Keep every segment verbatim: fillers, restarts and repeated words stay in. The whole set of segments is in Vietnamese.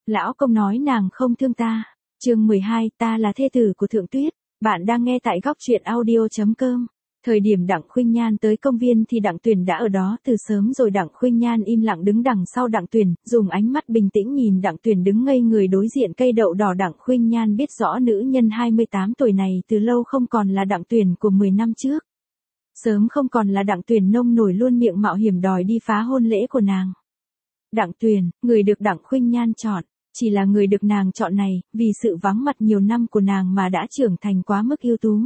Lão công nói nàng không thương ta. Chương mười hai, ta là thê tử của Thượng Tuyết. Bạn đang nghe tại góc truyện audio chấm com. Thời điểm Đặng Khuynh Nhan tới công viên thì Đặng Tuyền đã ở đó từ sớm rồi. Đặng Khuynh Nhan im lặng đứng đằng sau Đặng Tuyền, dùng ánh mắt bình tĩnh nhìn Đặng Tuyền đứng ngây người đối diện cây đậu đỏ. Đặng Khuynh Nhan biết rõ nữ nhân hai mươi tám tuổi này từ lâu không còn là Đặng Tuyền của mười năm trước. Sớm không còn là Đặng Tuyền nông nổi luôn miệng mạo hiểm đòi đi phá hôn lễ của nàng. Đặng Tuyền, người được Đặng Khuynh Nhan chọn, chỉ là người được nàng chọn này, vì sự vắng mặt nhiều năm của nàng mà đã trưởng thành quá mức ưu tú.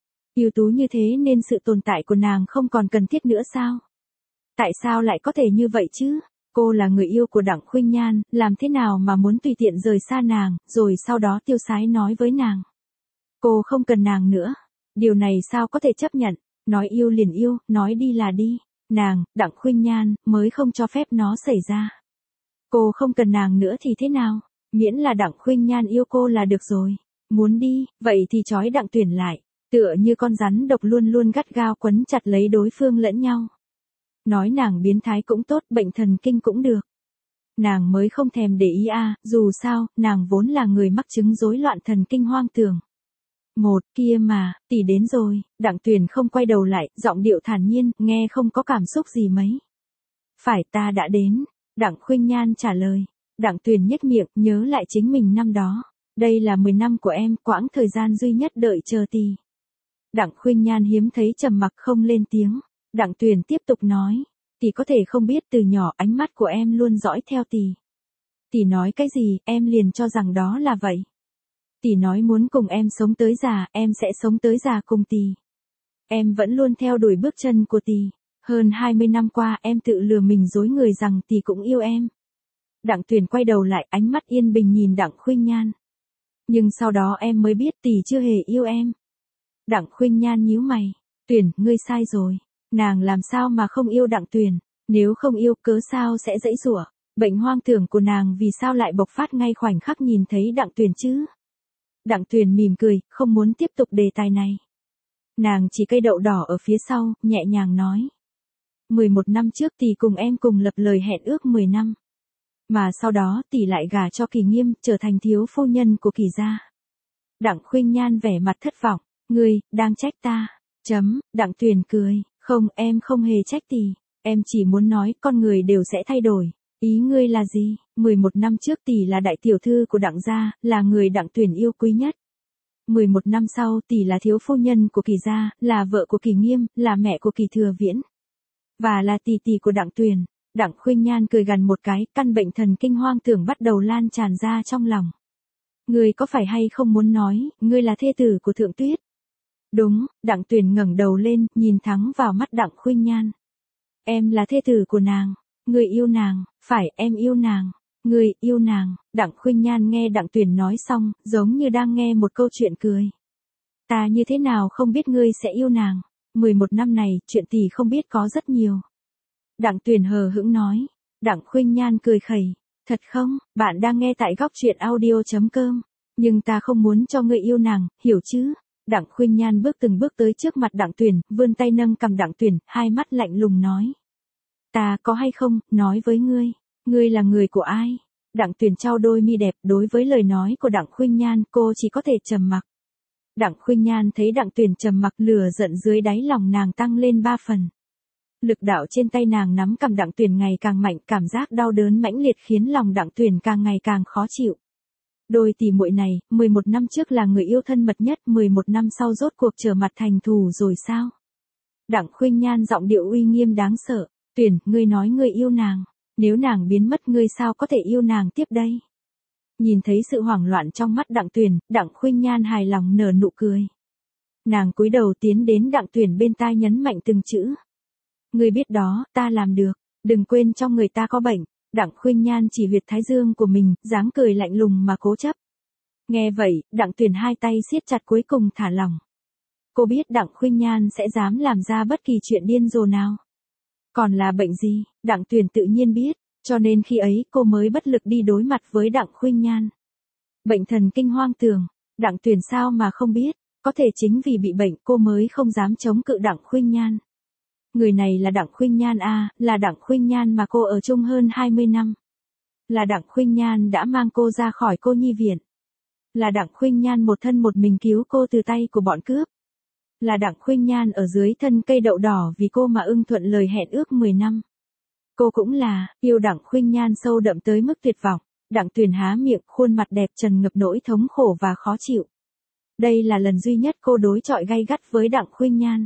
Ưu tú như thế nên sự tồn tại của nàng không còn cần thiết nữa sao? Tại sao lại có thể như vậy chứ? Cô là người yêu của Đặng Khuynh Nhan, làm thế nào mà muốn tùy tiện rời xa nàng, rồi sau đó tiêu sái nói với nàng. Cô không cần nàng nữa. Điều này sao có thể chấp nhận? Nói yêu liền yêu, nói đi là đi. Nàng, Đặng Khuynh Nhan, mới không cho phép nó xảy ra. Cô không cần nàng nữa thì thế nào? Miễn là Đặng Khuynh Nhan yêu cô là được rồi. Muốn đi, vậy thì trói Đặng Tuyền lại. Tựa như con rắn độc luôn luôn gắt gao quấn chặt lấy đối phương lẫn nhau. Nói nàng biến thái cũng tốt, bệnh thần kinh cũng được. Nàng mới không thèm để ý a, à, dù sao, nàng vốn là người mắc chứng rối loạn thần kinh hoang tưởng. Một, kia mà, tỷ đến rồi. Đặng Tuyền không quay đầu lại, giọng điệu thản nhiên, nghe không có cảm xúc gì mấy. Phải, ta đã đến. Đặng Khuynh Nhan trả lời. Đặng Tuyền nhếch miệng, nhớ lại chính mình năm đó. Đây là mười năm của em, quãng thời gian duy nhất đợi chờ tỷ. Đặng Khuynh Nhan hiếm thấy trầm mặc không lên tiếng. Đặng Tuyền tiếp tục nói. Tỷ có thể không biết từ nhỏ ánh mắt của em luôn dõi theo tỷ. Tỷ nói cái gì, em liền cho rằng đó là vậy. Tỷ nói muốn cùng em sống tới già, em sẽ sống tới già cùng tỷ. Em vẫn luôn theo đuổi bước chân của tỷ. Hơn hai mươi năm qua em tự lừa mình dối người rằng tỷ cũng yêu em. Đặng Tuyền quay đầu lại, ánh mắt yên bình nhìn Đặng Khuynh Nhan. Nhưng sau đó em mới biết tỷ chưa hề yêu em. Đặng Khuynh Nhan nhíu mày. Tuyền, ngươi sai rồi. Nàng làm sao mà không yêu Đặng Tuyền? Nếu không yêu, cớ sao sẽ giãy giụa? Bệnh hoang tưởng của nàng vì sao lại bộc phát ngay khoảnh khắc nhìn thấy Đặng Tuyền chứ? Đặng Tuyền mỉm cười, không muốn tiếp tục đề tài này. Nàng chỉ cây đậu đỏ ở phía sau, nhẹ nhàng nói. mười một năm trước tỷ cùng em cùng lập lời hẹn ước mười năm. Mà sau đó tỷ lại gả cho Kỳ Nghiêm, trở thành thiếu phu nhân của Kỳ gia. Đặng Khuynh Nhan vẻ mặt thất vọng. Ngươi, đang trách ta. Chấm, Đặng Tuyền cười. Không, em không hề trách tỷ. Em chỉ muốn nói con người đều sẽ thay đổi. Ý ngươi là gì? mười một năm trước tỷ là đại tiểu thư của Đặng gia, là người Đặng Tuyền yêu quý nhất. mười một năm sau tỷ là thiếu phu nhân của Kỳ gia, là vợ của Kỳ Nghiêm, là mẹ của Kỳ Thừa Viễn. Và là tỷ tỷ của Đặng Tuyền. Đặng Khuynh Nhan cười gằn một cái, căn bệnh thần kinh hoang tưởng bắt đầu lan tràn ra trong lòng. Ngươi có phải hay không muốn nói, ngươi là thê tử của Thượng Tuyết? Đúng, Đặng Tuyền ngẩng đầu lên, nhìn thẳng vào mắt Đặng Khuynh Nhan. Em là thê tử của nàng. Ngươi yêu nàng. Phải, em yêu nàng. Ngươi yêu nàng. Đặng Khuynh Nhan nghe Đặng Tuyền nói xong, giống như đang nghe một câu chuyện cười. Ta như thế nào không biết ngươi sẽ yêu nàng. mười một năm này, chuyện tỷ không biết có rất nhiều. Đặng Tuyền hờ hững nói. Đặng Khuynh Nhan cười khẩy. Thật không, bạn đang nghe tại góc truyện audio chấm com. Nhưng ta không muốn cho ngươi yêu nàng, hiểu chứ? Đặng Khuynh Nhan bước từng bước tới trước mặt Đặng Tuyền, vươn tay nâng cằm Đặng Tuyền, hai mắt lạnh lùng nói. Ta có hay không, nói với ngươi, ngươi là người của ai? Đặng Tuyền trao đôi mi đẹp, đối với lời nói của Đặng Khuynh Nhan, cô chỉ có thể trầm mặc. Đặng Khuynh Nhan thấy Đặng Tuyền trầm mặc, lửa giận dưới đáy lòng nàng tăng lên ba phần. Lực đạo trên tay nàng nắm cằm Đặng Tuyền ngày càng mạnh, cảm giác đau đớn mãnh liệt khiến lòng Đặng Tuyền càng ngày càng khó chịu. Đôi tỷ muội này, mười một năm trước là người yêu thân mật nhất, mười một năm sau rốt cuộc trở mặt thành thù rồi sao? Đặng Khuynh Nhan giọng điệu uy nghiêm đáng sợ. Tuyền, ngươi nói ngươi yêu nàng. Nếu nàng biến mất ngươi sao có thể yêu nàng tiếp đây? Nhìn thấy sự hoảng loạn trong mắt Đặng Tuyền, Đặng Khuynh Nhan hài lòng nở nụ cười. Nàng cúi đầu tiến đến Đặng Tuyền bên tai nhấn mạnh từng chữ. Ngươi biết đó, ta làm được. Đừng quên trong người ta có bệnh. Đặng Khuynh Nhan chỉ huyệt thái dương của mình, dáng cười lạnh lùng mà cố chấp. Nghe vậy, Đặng Tuyền hai tay siết chặt cuối cùng thả lỏng. Cô biết Đặng Khuynh Nhan sẽ dám làm ra bất kỳ chuyện điên rồ nào. Còn là bệnh gì, Đặng Tuyền tự nhiên biết, cho nên khi ấy cô mới bất lực đi đối mặt với Đặng Khuynh Nhan. Bệnh thần kinh hoang tưởng, Đặng Tuyền sao mà không biết, có thể chính vì bị bệnh cô mới không dám chống cự Đặng Khuynh Nhan. Người này là Đặng Khuynh Nhan a, à, là Đặng Khuynh Nhan mà cô ở chung hơn hai mươi năm. Là Đặng Khuynh Nhan đã mang cô ra khỏi cô nhi viện. Là Đặng Khuynh Nhan một thân một mình cứu cô từ tay của bọn cướp. Là Đặng Khuynh Nhan ở dưới thân cây đậu đỏ vì cô mà ưng thuận lời hẹn ước mười năm. Cô cũng là, yêu Đặng Khuynh Nhan sâu đậm tới mức tuyệt vọng. Đặng Tuyền há miệng, khuôn mặt đẹp trần ngập nỗi thống khổ và khó chịu. Đây là lần duy nhất cô đối chọi gay gắt với Đặng Khuynh Nhan.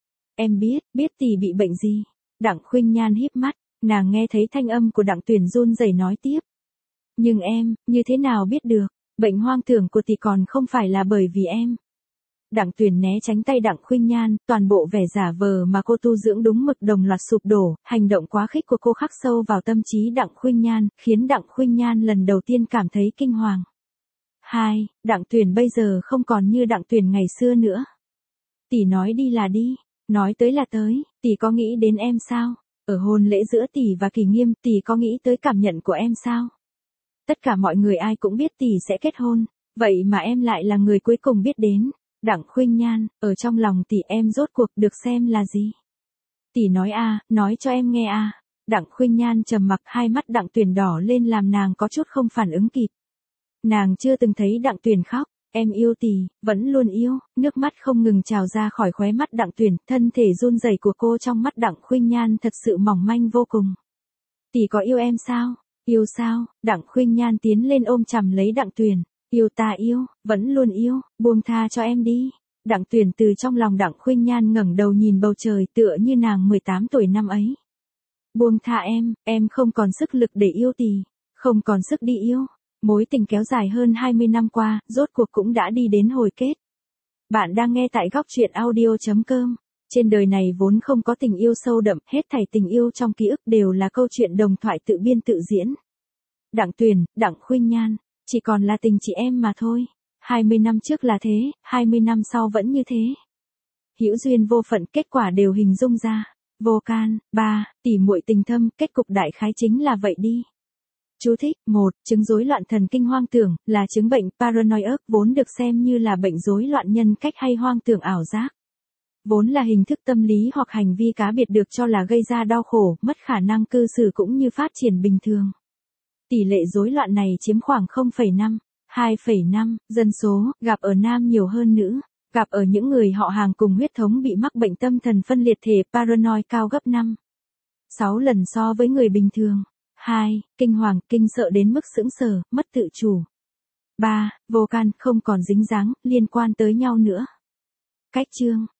Em biết, biết tỷ bị bệnh gì. Đặng Khuynh Nhan híp mắt, nàng nghe thấy thanh âm của Đặng Tuyền run rẩy nói tiếp. Nhưng em, như thế nào biết được, bệnh hoang tưởng của tỷ còn không phải là bởi vì em. Đặng Tuyền né tránh tay Đặng Khuynh Nhan, toàn bộ vẻ giả vờ mà cô tu dưỡng đúng mực đồng loạt sụp đổ, hành động quá khích của cô khắc sâu vào tâm trí Đặng Khuynh Nhan, khiến Đặng Khuynh Nhan lần đầu tiên cảm thấy kinh hoàng. Hai, Đặng Tuyền bây giờ không còn như Đặng Tuyền ngày xưa nữa. Tỷ nói đi là đi, nói tới là tới, tỷ có nghĩ đến em sao? Ở hôn lễ giữa tỷ và Kỳ Nghiêm, tỷ có nghĩ tới cảm nhận của em sao? Tất cả mọi người ai cũng biết tỷ sẽ kết hôn, vậy mà em lại là người cuối cùng biết đến. Đặng Khuynh Nhan, ở trong lòng tỷ em rốt cuộc được xem là gì? Tỷ nói a, nói cho em nghe a. Đặng Khuynh Nhan trầm mặc, hai mắt Đặng Tuyền đỏ lên làm nàng có chút không phản ứng kịp. Nàng chưa từng thấy Đặng Tuyền khóc, em yêu tỷ, vẫn luôn yêu, nước mắt không ngừng trào ra khỏi khóe mắt Đặng Tuyền, thân thể run rẩy của cô trong mắt Đặng Khuynh Nhan thật sự mỏng manh vô cùng. Tỷ có yêu em sao? Yêu sao? Đặng Khuynh Nhan tiến lên ôm chầm lấy Đặng Tuyền. Yêu ta yêu, vẫn luôn yêu, buông tha cho em đi. Đặng Tuyền từ trong lòng Đặng Khuynh Nhan ngẩng đầu nhìn bầu trời tựa như nàng mười tám tuổi năm ấy. Buông tha em, em không còn sức lực để yêu tỷ, không còn sức đi yêu. Mối tình kéo dài hơn hai mươi năm qua, rốt cuộc cũng đã đi đến hồi kết. Bạn đang nghe tại góc truyện audio chấm com. Trên đời này vốn không có tình yêu sâu đậm, hết thảy tình yêu trong ký ức đều là câu chuyện đồng thoại tự biên tự diễn. Đặng Tuyền, Đặng Khuynh Nhan, chỉ còn là tình chị em mà thôi. hai mươi năm trước là thế, hai mươi năm sau vẫn như thế. Hữu duyên vô phận, kết quả đều hình dung ra. Vô can, ba, tỉ muội tình thâm, kết cục đại khái chính là vậy đi. Chú thích, một, chứng rối loạn thần kinh hoang tưởng, là chứng bệnh paranoid, vốn được xem như là bệnh rối loạn nhân cách hay hoang tưởng ảo giác. Vốn là hình thức tâm lý hoặc hành vi cá biệt được cho là gây ra đau khổ, mất khả năng cư xử cũng như phát triển bình thường. Tỷ lệ rối loạn này chiếm khoảng không phẩy năm, hai phẩy năm dân số, gặp ở nam nhiều hơn nữ, gặp ở những người họ hàng cùng huyết thống bị mắc bệnh tâm thần phân liệt thể paranoid cao gấp năm, sáu lần so với người bình thường. Hai, kinh hoàng, kinh sợ đến mức sững sờ, mất tự chủ. Ba, vô can, không còn dính dáng, liên quan tới nhau nữa. Cách chương